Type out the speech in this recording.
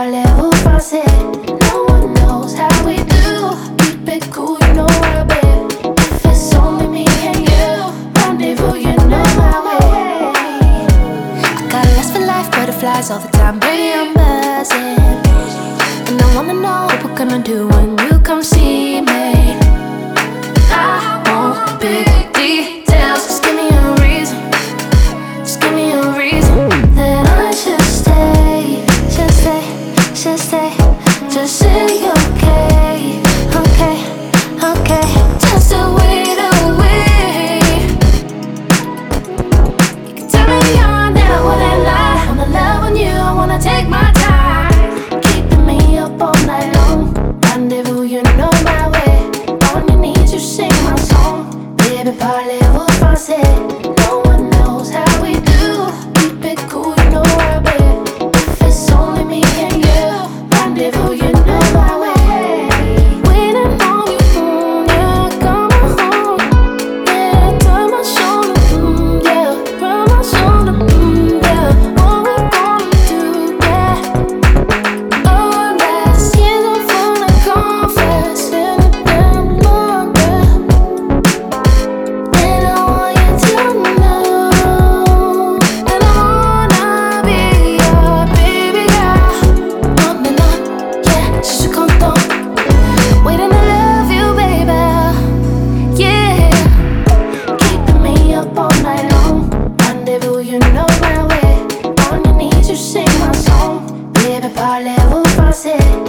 parlez-vous français? No one knows how we do. Keep it cool, you know I'll be. If it's only me and you, rendezvous, you know my way. I got lust for life, butterflies all the time, baby, I'm buzzing. And I wanna know what we're gonna do when you come see me. I want big details, just give me a reason. Just give me a reason that I should stay. Should stay, should stay. Just say okay, okay, okay. Just to wait away. You can tell me on that wouldn't lie. I wanna love on you, I wanna take my time. Keeping me up all night long. Rendezvous, you know my way. On your knees, you sing my song. Baby, parlez-vous français? No one knows how we do. Keep it cool, you know I'll be. If it's only me and you, rendezvous, you know my way. Waiting on you, yeah, come home. Yeah, turn my shoulder, yeah, rub my shoulder, yeah. What we gonna do, yeah. Oh, last year's I'm full of confess, and it's been longer. And I want you to know, and I wanna be your baby girl. Non, mais non, yeah, je suis content. Waiting to love you, baby, yeah. Keeping me up all night long. Rendezvous, you know my way. On your knees, you sing my song. Baby, parlez-vous français?